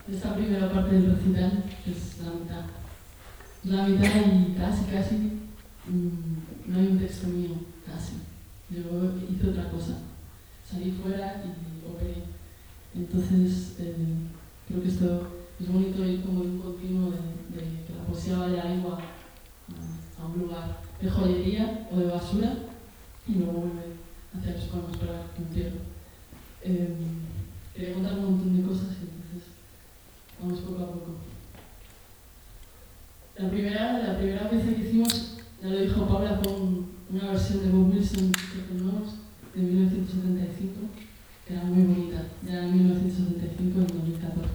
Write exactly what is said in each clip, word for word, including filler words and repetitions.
de esta primera parte del recital, que es la mitad. La mitad y casi, casi mmm, no hay un texto mío, casi. Yo hice otra cosa. Salí fuera y operé. Entonces, eh, creo que esto es bonito ir como de un continuo de, de que la poesía vaya a agua a, a un lugar de joyería o de basura y luego vuelve hacia los poemas para cumplirlo. Eh, quería contar un montón de cosas y entonces vamos poco a poco. La primera, la primera pieza que hicimos, ya lo dijo Paula, con una versión de Bob Wilson que tenemos de mil novecientos setenta y cinco, que era muy bonita, ya en mil novecientos setenta y cinco, en dos mil catorce.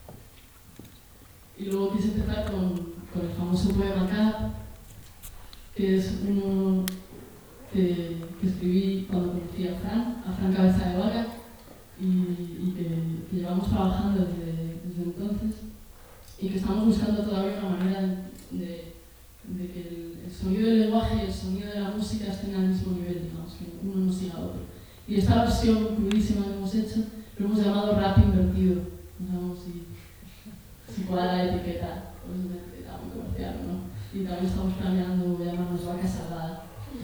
Y luego quise empezar con, con el famoso poema Cap, que es uno que, que escribí cuando conocí a Fran, a Fran Cabeza de Vaca, y, y que, que llevamos trabajando desde, desde entonces, y que estamos buscando todavía una manera de, de que el, el sonido del lenguaje y el sonido de la música estén al mismo nivel, digamos, que uno no siga a otro. Y esta versión crudísima que hemos hecho lo hemos llamado rap invertido. No sabemos si, si cuadra la etiqueta, o es una etiqueta muy comercial o no. Y también estamos planeando llamarnos vaca salada.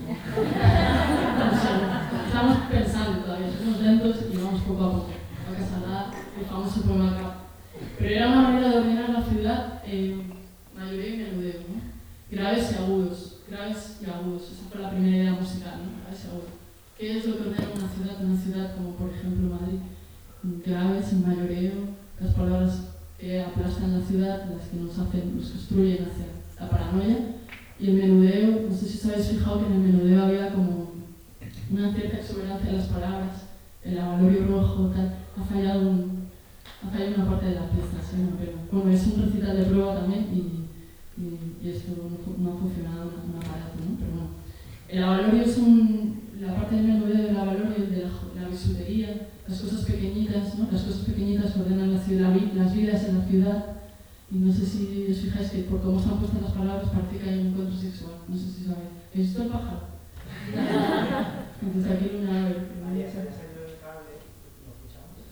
Estamos pensando todavía, somos lentos y vamos poco a poco. Vaca salada, el famoso poema Cap. Pero era una manera de ordenar la ciudad en mayoreo y menudeo, ¿no? Graves y agudos, graves y agudos. Esa fue la primera idea musical, ¿no? Graves y agudos. ¿Qué es lo que ordena una ciudad? Una ciudad como, por ejemplo, Madrid. Graves, en mayoreo, las palabras que aplastan la ciudad, las que nos hacen, nos construyen hacia la paranoia. Y el menudeo, no sé si os habéis fijado que en el menudeo había como una cierta exuberancia de las palabras, el avalorio rojo, tal. Ha fallado un... Ha fallado una parte de la pieza, sí, no, pero bueno, es un recital de prueba también y, y, y esto no, no ha funcionado un aparato, ¿no? Pero bueno, el avalorio es un, la parte del menudeo del avalorio, de la, la bisutería, las cosas pequeñitas, ¿no? Las cosas pequeñitas que ordenan la ciudad, las vidas en la ciudad, y no sé si os fijáis que por cómo están puestas las palabras parece que hay un encuentro sexual, no sé si sabéis. ¿Habéis visto el pájaro? Entonces aquí una... María se ha salido del cable, ¿lo escuchamos?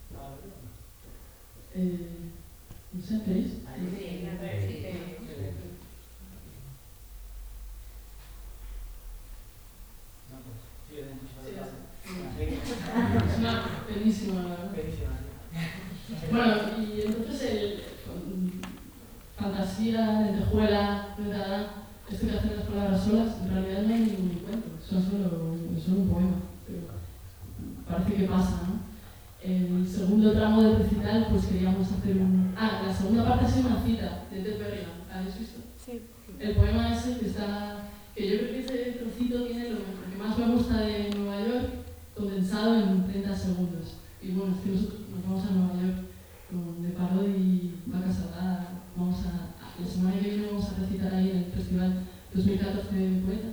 Eh, ¿No sé, queréis? Sí, sí. Es una buenísima, ¿verdad? Bueno, y entonces el fantasía, lentejuela, esto que hacen las palabras solas, en realidad no hay ningún cuento, son solo, es solo un poema, pero parece que pasa, ¿no? El segundo tramo del recital, pues queríamos hacer un... Ah, la segunda parte ha sido una cita de Ted Berrigan, ¿la habéis visto? Sí. El poema ese que está... que yo creo que ese trocito tiene lo, lo que más me gusta de Nueva York, condensado en treinta segundos. Y bueno, es que nosotros nos vamos a Nueva York con De Parodi y Vaca Salada. Vamos a... La semana que viene vamos a recitar ahí en el Festival dos mil catorce de Poetas.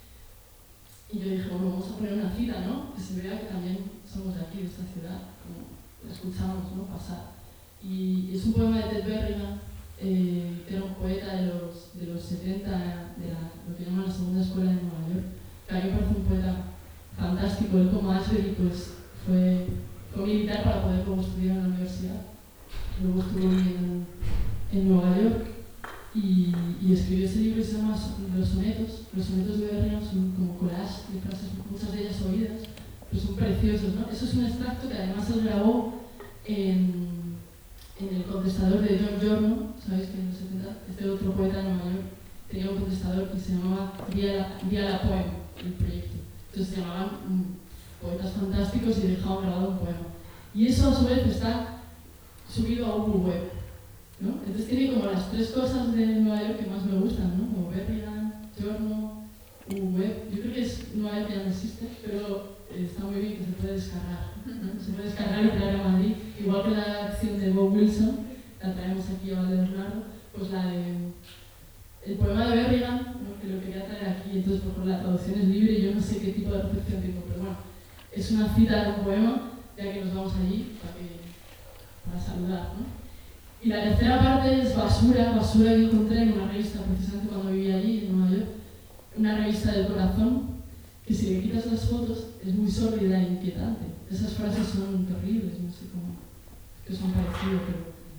Y yo dije, bueno, vamos a poner una cita, ¿no? Que se vea que también somos de aquí, de esta ciudad, como la escuchamos, ¿no? Pasar. Y es un poema de Ted Berrigan, eh, que era un poeta de los, de los setenta, de la, lo que llaman la segunda escuela de Nueva York, que a mí me parece un poeta fantástico. Él, como Ashbery, pues fue, fue militar para poder luego estudiar en la universidad. Luego estuvo en, en Nueva York y, y escribió ese libro que se llama Los Sonetos. Los sonetos de Berrigan son como collage de frases, muchas de ellas oídas, pero son preciosos, ¿no? Eso es un extracto que además él grabó en, en el contestador de John Giorno. Sabéis que en los setenta, este otro poeta de Nueva York tenía un contestador que se llamaba Via la, Via la Poem, el proyecto. Entonces se llamaban mm, poetas fantásticos y dejaban grabado un poema. Y eso a su vez está subido a un web, ¿no? Entonces tiene como las tres cosas de Nueva York que más me gustan, ¿no? Como Berrigan, Giorno, web. Yo creo que es Nueva York que ya no existe, pero eh, está muy bien que se puede descargar, ¿no? Se puede descargar y traer a Madrid, igual que la acción de Bob Wilson, la traemos aquí a Valdebernardo, pues la de el poema de Berrigan, ¿no? Que lo quería traer aquí. Entonces, por ejemplo, la traducción es libre y yo no sé qué tipo de recepción tengo, pero bueno, es una cita de un poema, ya que nos vamos allí para, que, para saludar, ¿no? Y la tercera parte es Basura, Basura que encontré en una revista precisamente cuando vivía allí, en Nueva York, una revista del corazón, que si le quitas las fotos es muy sórdida e inquietante. Esas frases son terribles, no sé cómo, que son parecidos, pero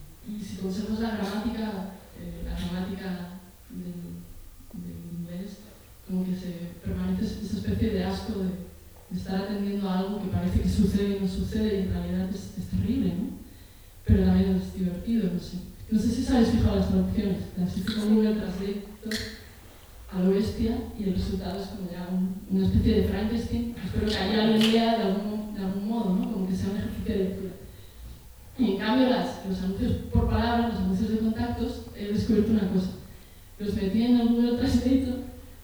si conservas la gramática, eh, la gramática del, del inglés, como que se permanece esa especie de asco de, de estar atendiendo a algo que parece que sucede y no sucede y en realidad es, es terrible, ¿no? Pero también es divertido, no sé. No sé si os habéis fijado las traducciones, las hice con Google Translate a lo bestia y el resultado es como ya un, una especie de Frankenstein. Espero que haya alguien lea de algún, de algún modo, ¿no? Como que sea un ejercicio de lectura. Y en cambio las, los anuncios por palabra, los anuncios de contactos, he descubierto una cosa. Los metí en el Google Translate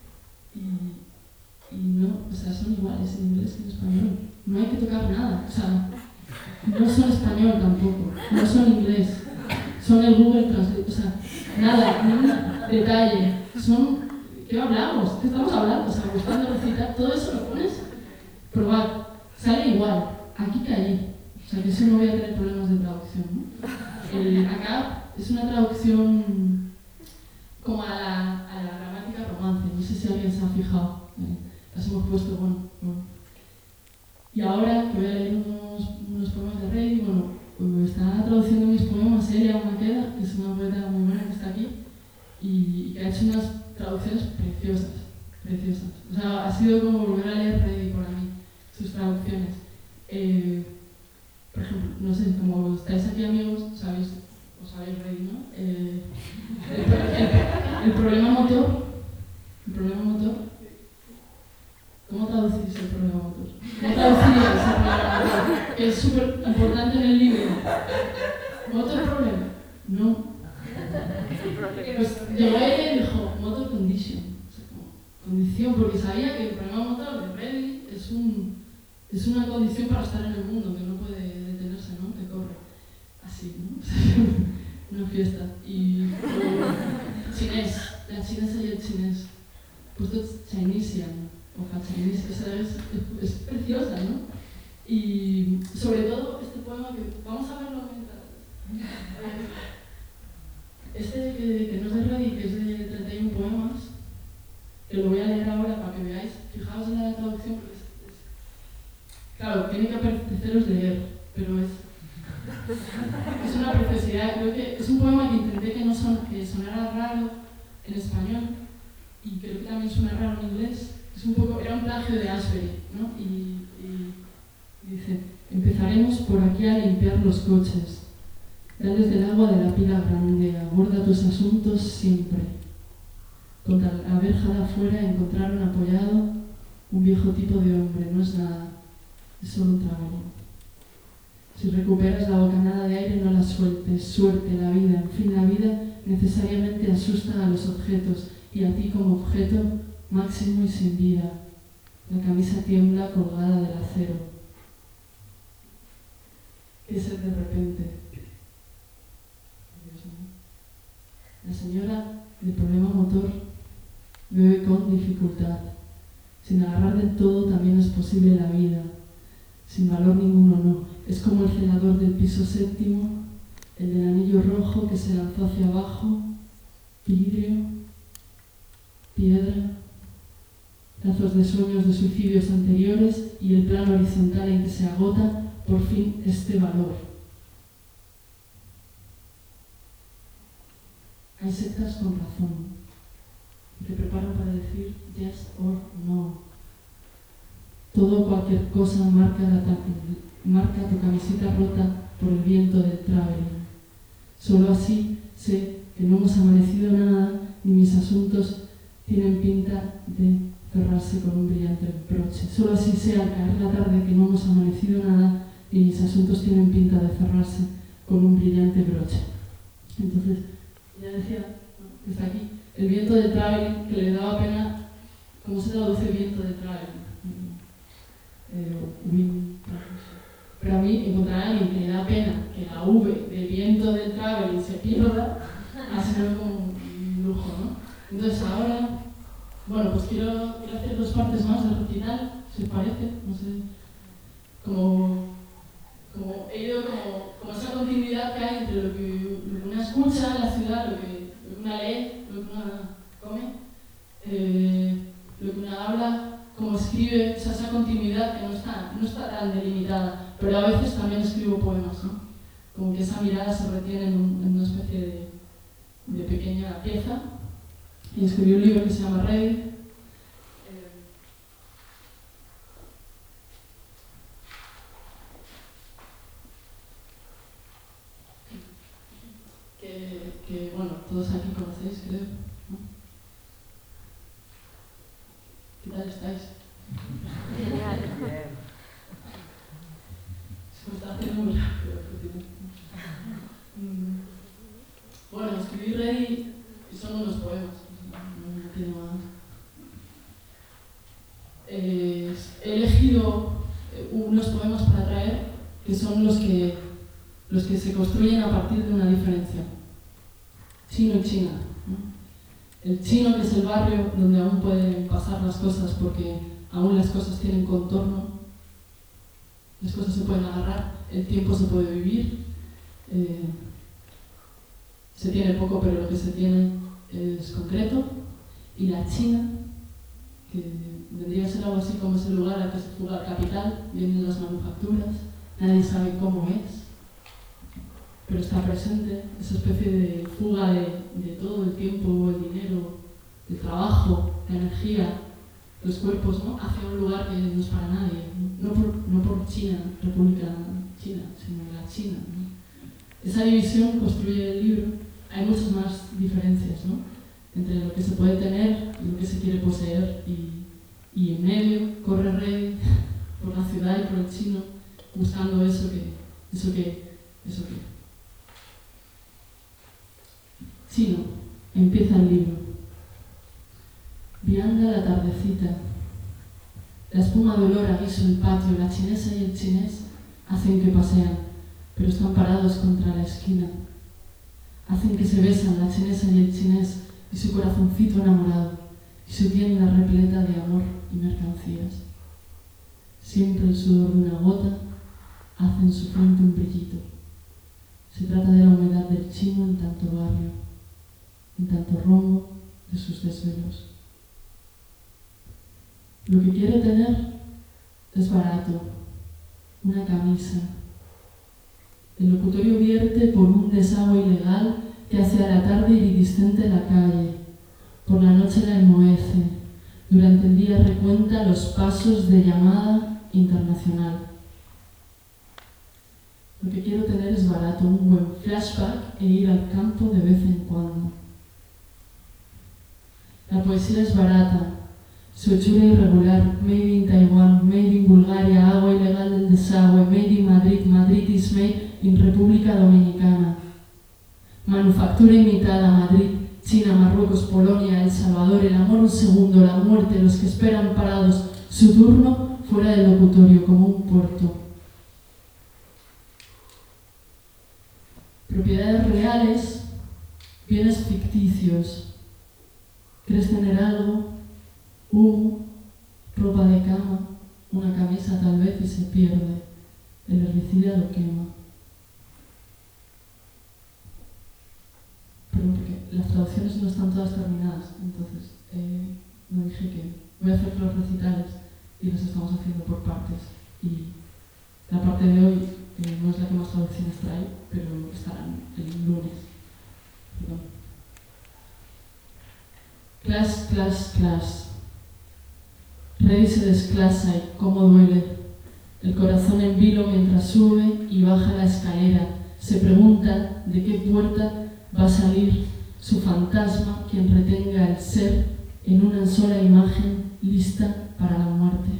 y, y no, o sea, son iguales en inglés que en español. No hay que tocar nada, o sea, no son español tampoco, no son inglés, son el Google Translate, o sea, nada, ningún detalle, son, ¿qué hablamos? ¿Qué estamos hablando? O sea, buscando recitar, todo eso lo pones, probar, sale igual, aquí que allí, o sea, que eso no voy a tener problemas de traducción, ¿no? El, acá es una traducción como a la, a la gramática romance, no sé si alguien se ha fijado, eh, las hemos puesto, bueno, bueno. Y ahora que voy a leer unos, unos poemas de Rey, bueno, pues está traduciendo mis poemas Elia Maqueda, que es una poeta muy buena que está aquí, y, y que ha hecho unas traducciones preciosas, preciosas. O sea, ha sido como volver a leer Rey para mí, sus traducciones. Eh, por ejemplo, no sé, como estáis aquí amigos, sabéis, o sabéis Rey, ¿no? Eh, el, el, el problema motor, el problema motor, ¿cómo traducís el problema motor? ¿Cómo traduciríais el problema motor? Que es súper importante en el libro. ¿Motor problema? No. Pues llegó ella y dijo, motor condition. O sea, como condición, porque sabía que el problema motor de Ready es, un, es una condición para estar en el mundo, que no puede detenerse, ¿no? Que corre. Así, ¿no? Una fiesta. Y uh, chinés, la chinesa y el chinés. Pues todo Chinesian. O Chinese, o sea, es, es, es preciosa, ¿no? Y sobre todo este poema que vamos a verlo mientras. Este que, que no es de Ready, que es de treinta y uno poemas, que lo voy a leer ahora para que veáis. Fijaos en la traducción, porque es, es, claro, tiene que apeteceros leer, pero es, es una preciosidad. Creo que es un poema que intenté que no son, que sonara raro en español y creo que también suena raro en inglés. Es un poco, era un plagio de Ashbery, ¿no? Y, y, y dice, empezaremos por aquí a limpiar los coches. Dales del agua de la pila grande, aborda tus asuntos siempre. Contra la verja de afuera encontraron apoyado un viejo tipo de hombre, no es nada, es solo un trabajo. Si recuperas la bocanada de aire, no la sueltes, suerte, la vida, en fin, la vida necesariamente asusta a los objetos y a ti como objeto máximo y sin vida. La camisa tiembla colgada del acero. ¿Qué es el de repente? La señora de problema motor bebe con dificultad. Sin agarrar del todo también es posible la vida. Sin valor ninguno no. Es como el celador del piso séptimo, el del anillo rojo que se lanzó hacia abajo, vidrio, piedra, lazos de sueños de suicidios anteriores y el plano horizontal en que se agota por fin este valor. Hay sectas con razón, que preparan para decir yes or no. Todo o cualquier cosa marca, la marca tu camiseta rota por el viento del traveling. Solo así sé que no hemos amanecido nada, ni mis asuntos tienen pinta de cerrarse con un brillante broche. Solo así sé al caer la tarde que no hemos amanecido nada, ni mis asuntos tienen pinta de cerrarse con un brillante broche. Entonces, ya decía, que está aquí, el viento de traveling, que le daba pena, ¿cómo se traduce viento de traveling? Eh, wind, pero a mí encontrar a alguien que le da pena que la V de viento de traveling se pierda, ha sido como un lujo, ¿no? Entonces ahora, bueno, pues quiero, quiero hacer dos partes más del recital, si os parece, no sé, como, como he ido como, como esa continuidad que hay entre lo que, lo que una escucha en la ciudad, lo que, lo que una lee, lo que una come, eh, lo que una habla, como escribe, o sea, esa continuidad que no está, no está tan delimitada, pero a veces también escribo poemas, ¿no? como que esa mirada se retiene en, un, en una especie de, de pequeña pieza. Y escribió un libro que se llama Ready. Que, que, bueno, todos aquí conocéis, creo, ¿no? ¿Qué tal estáis? Genial. Se me está haciendo muy rápido, mm. Bueno, escribí Ready y son unos poemas, no, no tiene más. Eh, he elegido unos poemas para traer que son los que, los que se construyen a partir de una diferencia. Chino y China, ¿no? El chino, que es el barrio donde aún pueden pasar las cosas porque aún las cosas tienen contorno, las cosas se pueden agarrar, el tiempo se puede vivir, eh, se tiene poco pero lo que se tiene es concreto. Y la China, que vendría a ser algo así como ese lugar al que se fuga el capital, vienen las manufacturas, nadie sabe cómo es, pero está presente, esa especie de fuga de, de todo el tiempo, el dinero, el trabajo, la energía, los cuerpos, ¿no? Hacia un lugar que no es para nadie, no, no, por, no por China, República China, sino la China, ¿no? Esa división construye el libro. Hay muchas más diferencias, ¿no? Entre lo que se puede tener y lo que se quiere poseer, y, y en medio corre Rey por la ciudad y por el chino buscando eso que, eso que, eso que. Chino, empieza el libro. Vianda la tardecita. La espuma de olor a guiso del patio, la chinesa y el chinés hacen que pasean, pero están parados contra la esquina. Hacen que se besan la chinesa y el chinés y su corazoncito enamorado y su tienda repleta de amor y mercancías. Siempre el sudor de una gota hace en su frente un brillito. Se trata de la humedad del chino en tanto barrio, en tanto rombo de sus desvelos. Lo que quiero tener es barato, una camisa. El locutorio vierte por un desagüe ilegal que hace a la tarde iridiscente la calle. Por la noche la enmohece. Durante el día recuenta los pasos de llamada internacional. Lo que quiero tener es barato, un buen flashback e ir al campo de vez en cuando. La poesía es barata, su hechura irregular, made in Taiwán, made in Bulgaria, agua ilegal del desagüe, made in Madrid, Madrid is made in República Dominicana. Manufactura imitada, Madrid, China, Marruecos, Polonia, El Salvador, el amor un segundo, la muerte, los que esperan parados, su turno fuera del locutorio como un puerto. Propiedades reales, bienes ficticios. ¿Crees tener algo? Humo, ropa de cama, una camisa tal vez y se pierde. El herbicida lo quema. Perdón, porque las traducciones no están todas terminadas, entonces eh, no dije que voy a hacer los recitales y los estamos haciendo por partes. Y la parte de hoy eh, no es la que más traducciones trae, pero estarán el lunes. Perdón. Clash, clash, clash. Rey se desclasa y cómo duele. El corazón en vilo mientras sube y baja la escalera. Se pregunta de qué puerta va a salir su fantasma, quien retenga el ser en una sola imagen lista para la muerte.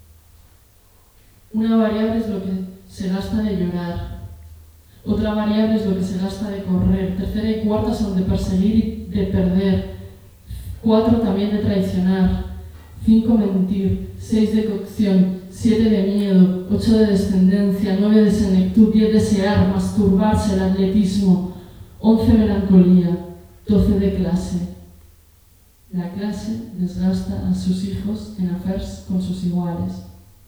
Una variable es lo que se gasta de llorar. Otra variable es lo que se gasta de correr. Tercera y cuarta son de perseguir y de perder. Cuatro también de traicionar. Cinco mentir. Seis de cocción. Siete de miedo. Ocho de descendencia. Nueve de senectud. Diez desear, masturbarse, el atletismo. Once melancolía. Doce de clase. La clase desgasta a sus hijos en affairs con sus iguales.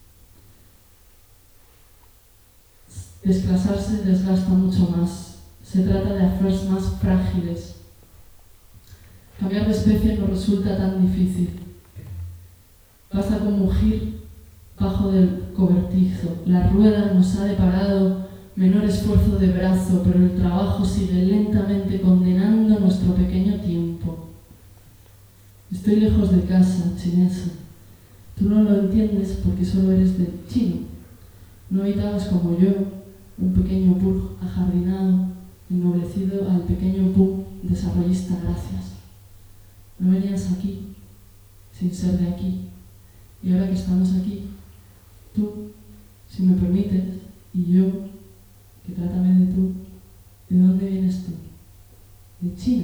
Desclasarse desgasta mucho más. Se trata de affairs más frágiles. Cambiar de especie no resulta tan difícil. Basta con mugir bajo del cobertizo. La rueda nos ha deparado menor esfuerzo de brazo, pero el trabajo sigue lentamente condenando nuestro pequeño tiempo. Estoy lejos de casa, chinesa. Tú no lo entiendes porque solo eres de chino. No habitabas como yo, un pequeño pug ajardinado, ennoblecido al pequeño pug desarrollista gracias. No venías aquí, sin ser de aquí. Y ahora que estamos aquí, tú, si me permites, y yo, que trátame de tú, ¿de dónde vienes tú? De China.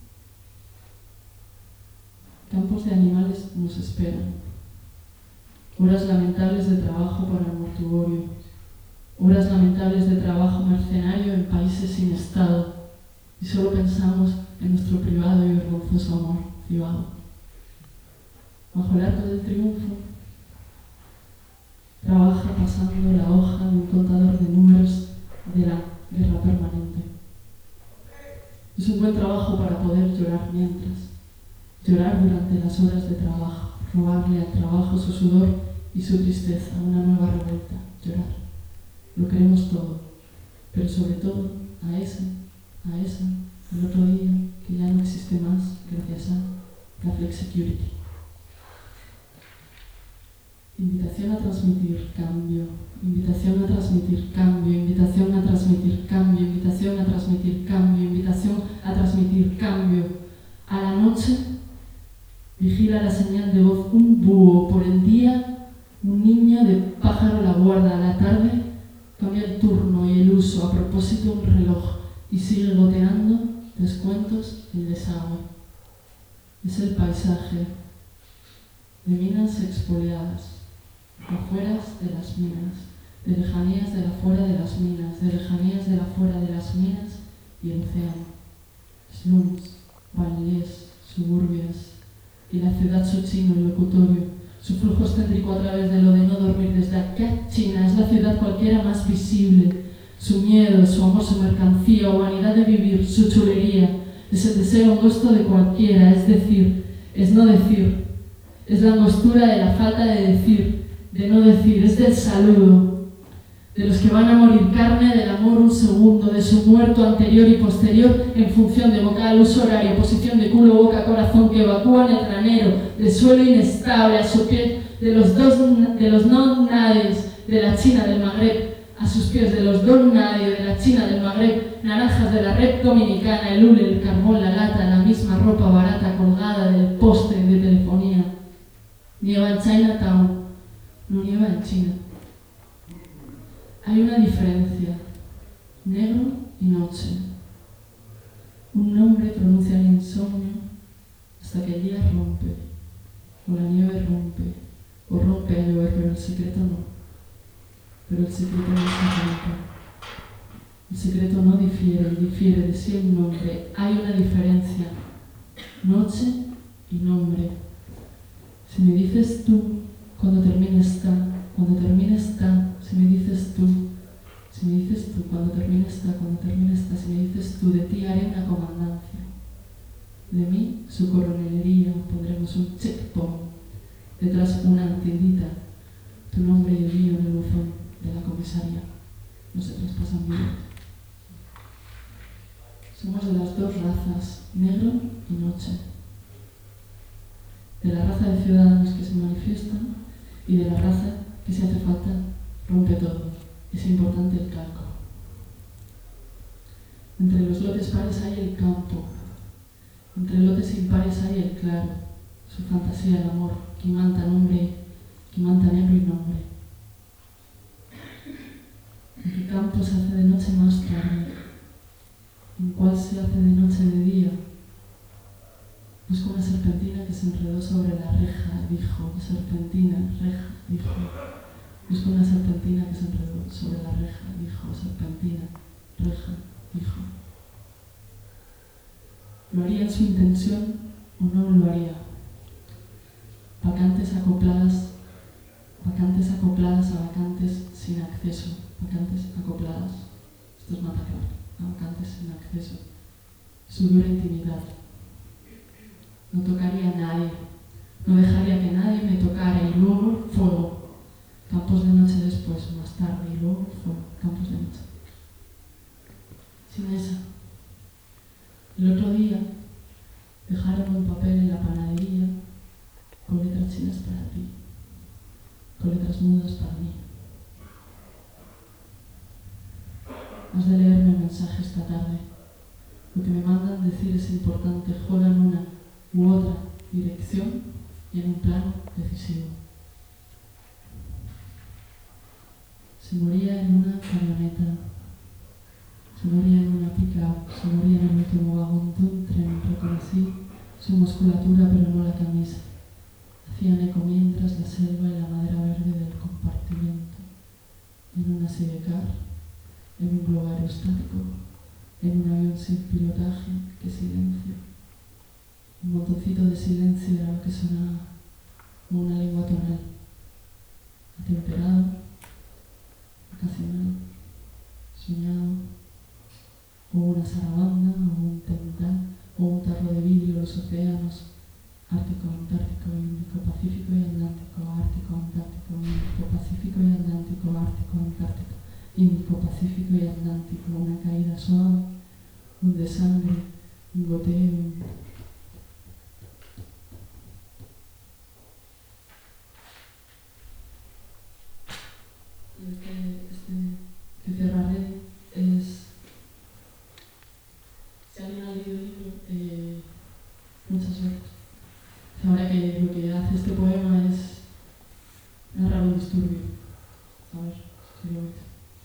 Campos de animales nos esperan. Horas lamentables de trabajo para el mortuorio. Horas lamentables de trabajo mercenario en países sin Estado. Y solo pensamos en nuestro privado y vergonzoso amor privado. Bajo el arco del triunfo, trabaja pasando la hoja de un contador de números de la guerra permanente. Es un buen trabajo para poder llorar mientras. Llorar durante las horas de trabajo, robarle al trabajo su sudor y su tristeza, una nueva revuelta, llorar. Lo queremos todo, pero sobre todo a ese, a esa, el otro día, que ya no existe más gracias a la Flexicurity. Invitación a transmitir cambio, invitación a transmitir cambio, invitación a transmitir cambio, invitación a transmitir cambio, invitación a transmitir cambio. A la noche vigila la señal de voz un búho, por el día un niño de pájaro la guarda, a la tarde cambia el turno y el uso, a propósito un reloj, y sigue goteando descuentos el desagüe. Es el paisaje de minas expoliadas, de afueras de las minas, de lejanías de la fuera de las minas, de lejanías de la fuera de las minas y el océano. Slums, banlieues, suburbias y la ciudad su chino, el locutorio, su flujo excéntrico a través de lo de no dormir desde acá China, es la ciudad cualquiera más visible, su miedo, su amor, su mercancía, humanidad de vivir, su chulería, es el deseo angosto de cualquiera, es decir, es no decir, es la angostura de la falta de decir, de no decir, es del saludo, de los que van a morir carne del amor un segundo, de su muerto anterior y posterior en función de vocal, uso horario, posición de culo, boca, corazón, que evacúan el granero, de suelo inestable a su pie, de los dos, de los no nadies de la China del Magreb, a sus pies, de los dos nadie de la China del Magreb, naranjas de la red dominicana, el hule, el carbón, la lata, la misma ropa barata colgada del poste de telefonía. Nieva en Chinatown, no nieva en China. Hay una diferencia, negro y noche. Un nombre pronuncia el insomnio hasta que el día rompe, o la nieve rompe, o rompe a llover, pero el secreto no. Pero el secreto no se rompe. El secreto no difiere, difiere de sí el nombre. Hay una diferencia, noche y nombre. Si me dices tú, cuando termine esta, cuando termine esta, si me dices tú, si me dices tú, cuando termine esta, cuando termine esta, si me dices tú, de ti haré una comandancia. De mí, su coronelería, pondremos un checkpoint, detrás una tiendita, tu nombre y el mío en el buzón de la comisaría. No se traspasan vidas. Somos de las dos razas, negro y noche. De la raza de ciudadanos que se manifiestan y de la raza que, si hace falta, rompe todo. Es importante el calco. Entre los lotes pares hay el campo. Entre lotes impares hay el claro. Su fantasía, el amor, que imanta nombre, que imanta negro y nombre. ¿En qué campo se hace de noche más tarde? ¿En cuál se hace de noche de día? Busco una serpentina que se enredó sobre la reja, dijo. Serpentina, reja, dijo. Busco una serpentina que se enredó sobre la reja, dijo. Serpentina, reja, dijo. ¿Lo haría en su intención o no lo haría? Vacantes acopladas, vacantes acopladas a vacantes sin acceso. Vacantes acopladas, esto es mataclar, a vacantes sin acceso. Su dura intimidad. No tocaría a nadie, no dejaría que nadie me tocara y luego fuego. Campos de noche después, más tarde, y luego fuego. Campos de noche. sin esa. El otro día dejaron un papel en la panadería con letras chinas para ti, con letras mudas para mí. Has de leerme el mensaje esta tarde. Lo que me mandan decir es importante, juega en una u otra dirección y en un plano decisivo. Se moría en una camioneta, se moría en una pick-up, se moría en el último vagón de un tren. Reconocí su musculatura pero no la camisa. Hacían eco mientras la selva y la madera verde del compartimiento. En una sidecar, en un globo aerostático, en un avión sin pilotaje, qué silencio. Un montoncito de silencio era lo que sonaba, como una lengua tonal, atemperado, ocasional, soñado, o una sarabanda, o un tental, o un tarro de vidrio, los océanos, Ártico, Antártico, Índico, Pacífico y Atlántico, Ártico, Antártico, Índico, Pacífico y Atlántico, Ártico, Antártico, Índico, Pacífico y Atlántico, una caída suave, un de sangre, un goteo. Y este, este que cerraré es, si alguien ha leído el libro, eh, muchas veces sabrá que lo que hace este poema es narrar un disturbio. A ver, si lo veis.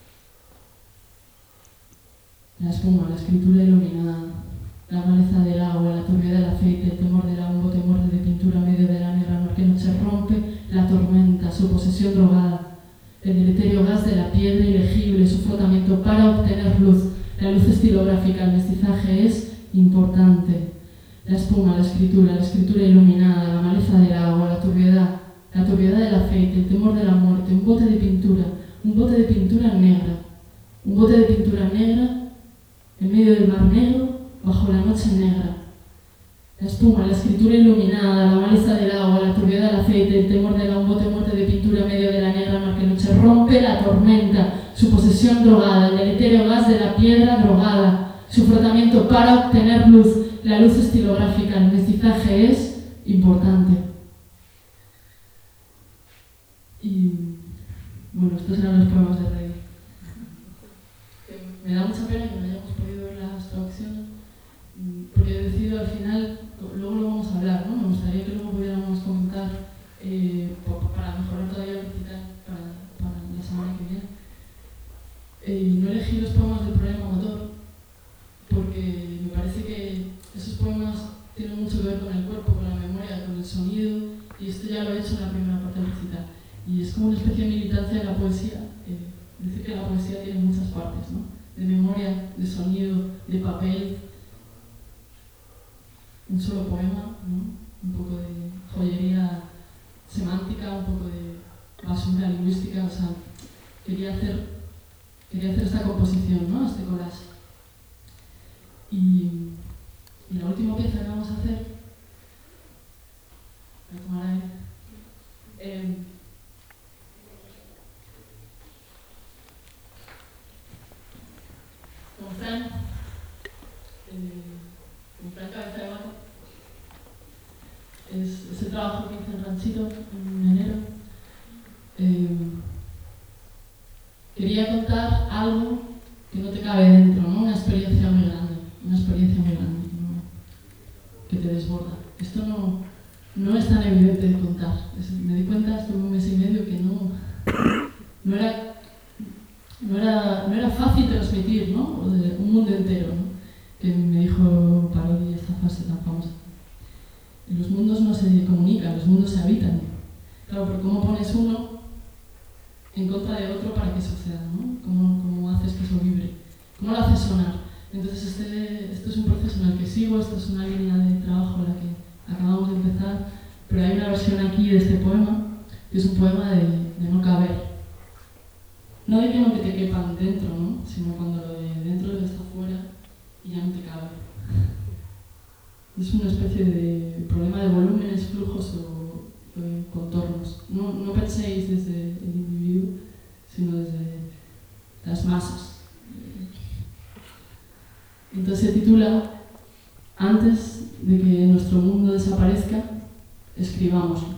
La espuma, la escritura iluminada, la maleza del agua, la turbidez del aceite, el temor del agua, un bote muerde de pintura medio de la negra mar que noche rompe, la tormenta, su posesión drogada, el deleterio gas de la piedra ilegible, su frotamiento para obtener luz, la luz estilográfica, el mestizaje es importante. La espuma, la escritura, la escritura iluminada, la maleza del agua, la turbiedad, la turbiedad del aceite, el temor de la muerte, un bote de pintura, un bote de pintura negra, un bote de pintura negra en medio del mar negro, bajo la noche negra. La espuma, la escritura iluminada, la maleza del agua, la turbiedad del aceite, el temor de la un bote muerte de pintura en medio de la negra mar que noche rompe, la tormenta, su posesión drogada, el deleterio gas de la piedra drogada, su frotamiento para obtener luz, la luz estilográfica, el mestizaje es importante. Y bueno, estos eran los poemas de Rey. Me da mucha pena que no hayamos podido ver las traducciones, porque he decidido al final, luego lo vamos a hablar, ¿no? Me gustaría que luego pudiéramos comentar eh, para mejorar todavía el recital para, para la semana que viene. Eh, no elegí los poemas del problema motor, porque me parece que esos poemas tienen mucho que ver con el cuerpo, con la memoria, con el sonido, y esto ya lo he hecho en la primera parte del recital. Y es como una especie de militancia de la poesía, eh, decir que la poesía tiene muchas partes, ¿no? De memoria, de sonido, de papel, un solo poema, ¿no? Un poco de joyería semántica, un poco de basura lingüística, o sea, quería hacer, quería hacer esta composición, ¿no? Este collage. Y, y la última pieza que vamos a hacer, voy a tomar ahí, eh, con Fran, eh, con Fran Cabeza de Vaca. Es, es el trabajo que hice en Ranchito en enero. Eh, quería contar algo que no te cabe dentro, ¿no? Una experiencia muy grande, una experiencia muy grande, ¿no? Que te desborda. Esto no, no es tan evidente de contar. Es, me di cuenta, estuve un mes y medio que no, no era No era, no era fácil transmitir, ¿no? Un mundo entero, ¿no? Que me dijo Parodi esta frase tan famosa. Los mundos no se comunican, los mundos se habitan. Claro, pero ¿cómo pones uno en contra de otro para que suceda, ¿no? ¿Cómo, cómo haces que eso vibre? ¿Cómo lo haces sonar? Entonces este, esto es un proceso en el que sigo, esto es una línea de trabajo en la que acabamos de empezar, pero hay una versión aquí de este poema, que es un poema de, de no caber. No de que no que te quepan dentro, ¿no? Sino cuando lo de dentro está fuera y ya no te cabe. Es una especie de problema de volúmenes, flujos o eh, contornos. No, no penséis desde el individuo, sino desde las masas. se titula Antes de que nuestro mundo desaparezca, escribámoslo.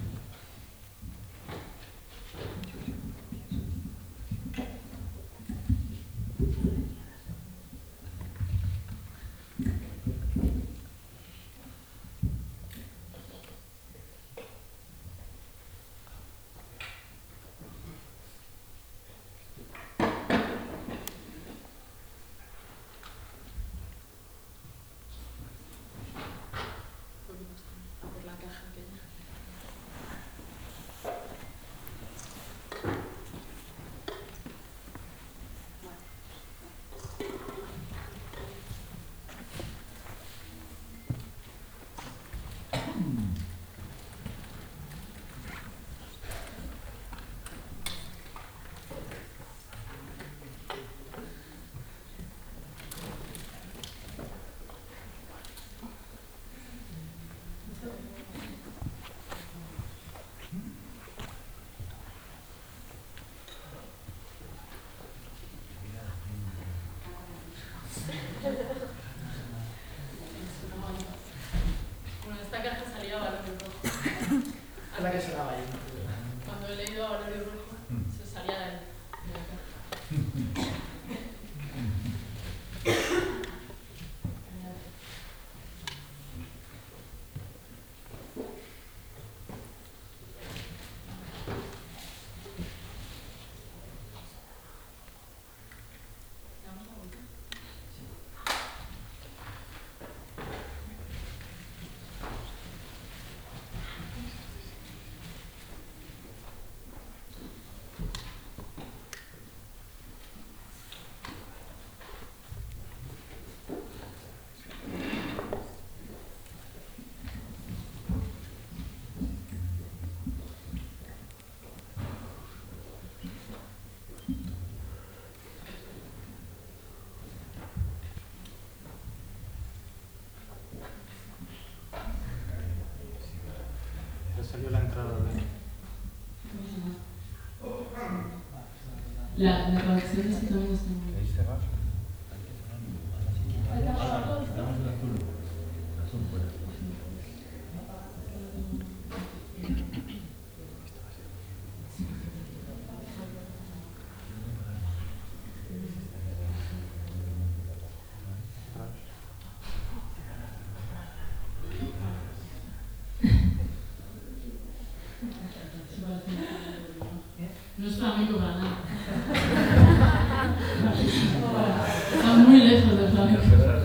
Bueno, esta caja salía a Valorio Rojo. Es la que sonaba ahí. Cuando he leído a Valorio Rojo, se salía de, de la caja. Salió la entrada de... La, la traducción de este también está muy bien. No es flamenco para nada. Está muy lejos del flamenco.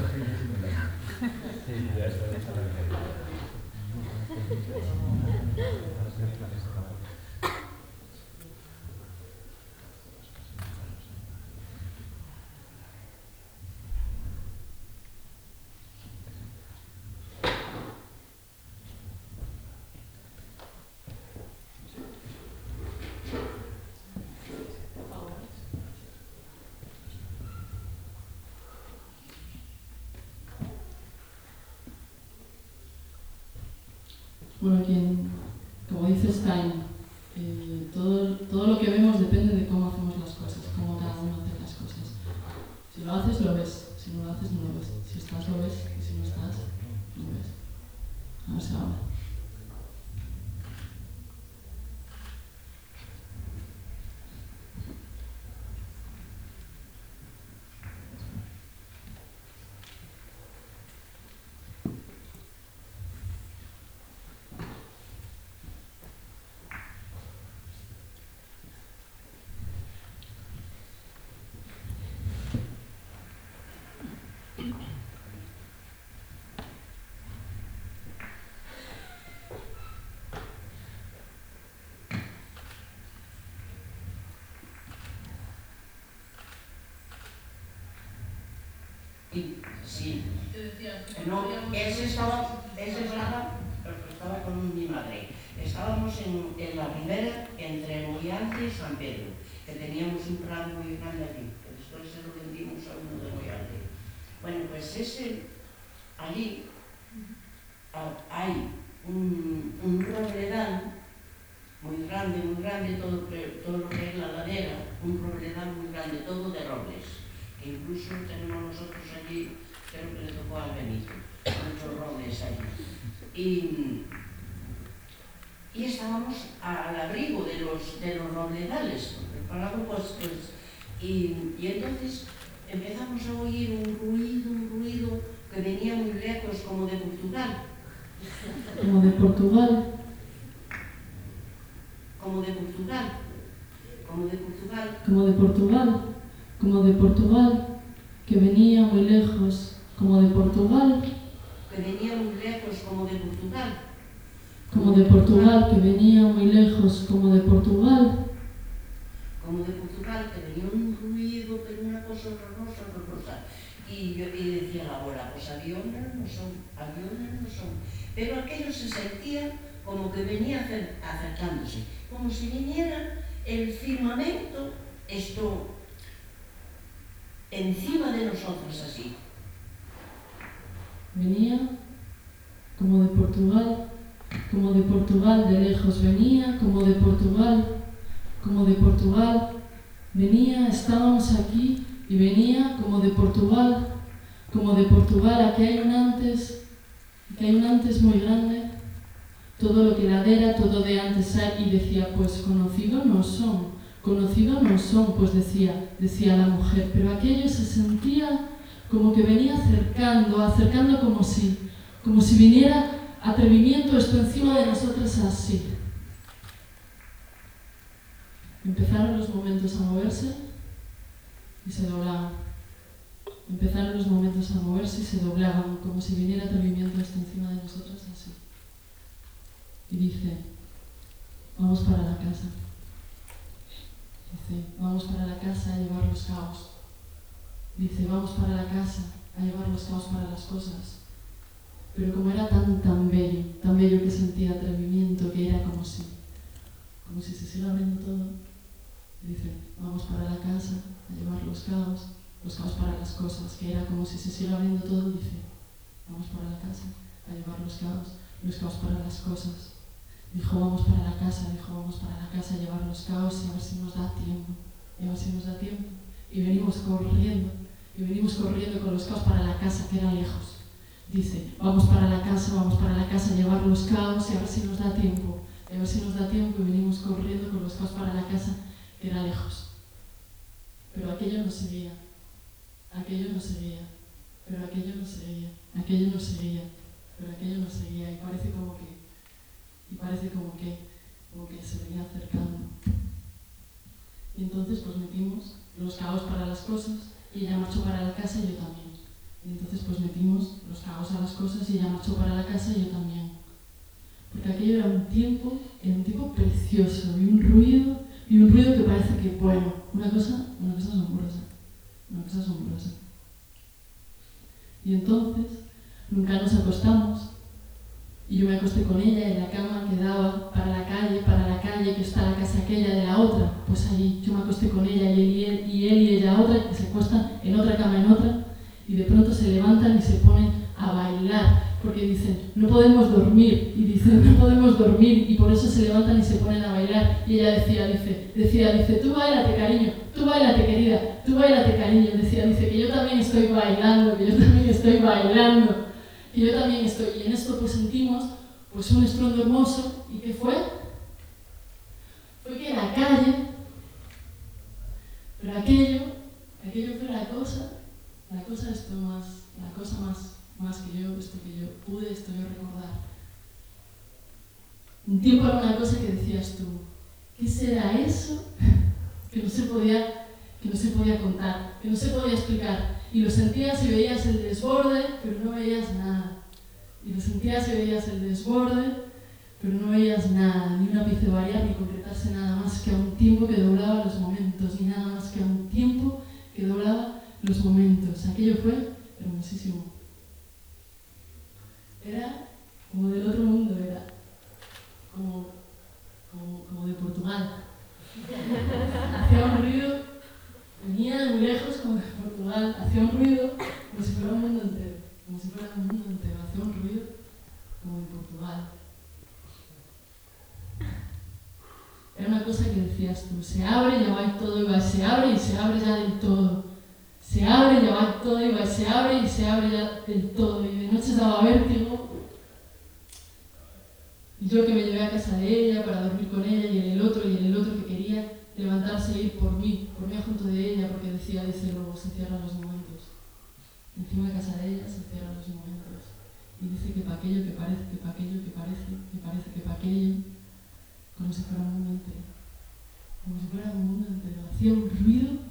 Bueno, quien, como dice Stein, eh, todo, todo lo que vemos depende de cómo hacemos las cosas, cómo cada uno hace las cosas. Si lo haces, lo ves. Si no lo haces, no lo ves. Si estás, lo ves. Y si no estás, no lo ves. A ver si ahora. Sí. Te decía, No, ese estaba, ese estaba, estaba con mi madre. Estábamos en, en la ribera entre Mollante y San Pedro, que teníamos un prado muy grande aquí, que después se lo vendimos a uno de Mollante. Bueno, pues ese, allí a, hay un, un robledal muy grande, muy grande, todo, todo lo que es la ladera, un robledal muy grande, todo de robles. Que incluso tenemos nosotros allí, que Juan Benito, muchos robles allí. Y, y estábamos al abrigo de los, de los robledales, preparados pues, pues, y, y entonces empezamos a oír un ruido, un ruido que venía muy lejos, como de Portugal. Como de Portugal. Como de Portugal. Como de Portugal. Como de Portugal. Como de Portugal. Que venía muy lejos. Como de Portugal. Que venía muy lejos, como de Portugal. Como de Portugal. Que venía muy lejos. Como de Portugal. Como de Portugal, que venía un ruido, pero una cosa horrorosa, horrorosa. Y yo y decía la abuela, pues aviones no son, aviones no son. Pero aquello se sentía como que venía acer acercándose, como si viniera el firmamento, esto, encima de nosotros así. Venía como de Portugal, como de Portugal, de lejos venía, como de Portugal, como de Portugal, venía, estábamos aquí y venía como de Portugal, como de Portugal, aquí hay un antes, aquí hay un antes muy grande, todo lo que ladera, todo de antes hay, y decía, pues conocidos no son, conocidos no son, pues decía, decía la mujer, pero aquello se sentía como que venía acercando, acercando como si, como si viniera atrevimiento esto encima de nosotros así. Empezaron los momentos a moverse y se doblaban. Empezaron los momentos a moverse y se doblaban, como si viniera atrevimiento esto encima de nosotros así. Y dice, vamos para la casa. Dice, vamos para la casa a llevar los caos. Dice, vamos para la casa a llevar los caos para las cosas. Pero como era tan, tan bello, tan bello que sentía atrevimiento, que era como si, como si se siga abriendo todo, dice, vamos para la casa a llevar los caos, los caos para las cosas, que era como si se siga abriendo todo, dice, vamos para la casa a llevar los caos, los caos para las cosas. Dijo, vamos para la casa, dijo, vamos para la casa a llevar los caos y a ver si nos da tiempo, y a ver si nos da tiempo. Y venimos corriendo, y venimos corriendo con los caos para la casa, que era lejos. Dice, vamos para la casa, vamos para la casa a llevar los caos y a ver si nos da tiempo, y a ver si nos da tiempo, y venimos corriendo con los caos para la casa, que era lejos. Pero aquello no seguía, aquello no seguía, pero aquello no seguía, aquello no seguía, pero aquello no seguía, y parece como que, y parece como que, como que se venía acercando. Y entonces pues metimos los caos para las cosas, y ella marchó para la casa y yo también. Y entonces pues metimos los caos a las cosas y ella marchó para la casa y yo también. Porque aquello era un tiempo, era un tiempo precioso, y un ruido, y un ruido que parece que, bueno, una cosa, una cosa asombrosa, una cosa asombrosa. Y entonces, nunca nos acostamos, y yo me acosté con ella en la cama que daba para la calle, para la calle que está la casa aquella de la otra, pues allí yo me acosté con ella y él y, él, y, él y ella otra, que se acuestan en otra cama en otra, y de pronto se levantan y se ponen a bailar, porque dicen, no podemos dormir, y dicen, no podemos dormir, y por eso se levantan y se ponen a bailar, y ella decía, dice, decía, dice, tú bailate cariño, tú bailate querida, tú bailate cariño, decía, dice, que yo también estoy bailando, que yo también estoy bailando, que yo también estoy, y en esto pues sentimos, pues un estruendo hermoso, ¿y qué fue? Fue que la calle, pero aquello, aquello fue la cosa, la cosa esto más, la cosa más, más que yo, esto que yo pude, esto yo recordar. Un tiempo era una cosa que decías tú, ¿qué será eso? Que no se podía, que no se podía contar, que no se podía explicar. Y lo sentías y veías el desborde, pero no veías nada. Y lo sentías y veías el desborde, pero no veías nada, ni un ápice variar, ni concretarse nada más que a un tiempo que doblaba los momentos, ni nada más que a un tiempo que doblaba los momentos. Aquello fue hermosísimo. Era como del otro mundo, era como, como, como de Portugal. Hacía un ruido, venía de muy lejos como de Portugal, hacía un ruido como si fuera un mundo entero, como si fuera un mundo entero, hacía un ruido como de Portugal. Era una cosa que decías tú, se abre, ya va todo, y va, se abre y se abre ya del todo. se abre, ya va todo iba y se abre y se abre ya del todo. Y de noche daba vértigo. Y yo que me llevé a casa de ella para dormir con ella y en el otro y en el otro que quería levantarse e ir por mí, por mí junto de ella, porque decía, dice luego, se cierran los momentos. Encima de casa de ella se cierran los momentos. Y dice que para aquello que parece, que para aquello que parece, que parece que para aquello, como si fuera un mundo entero. Como si fuera un mundo entero. Hacía un ruido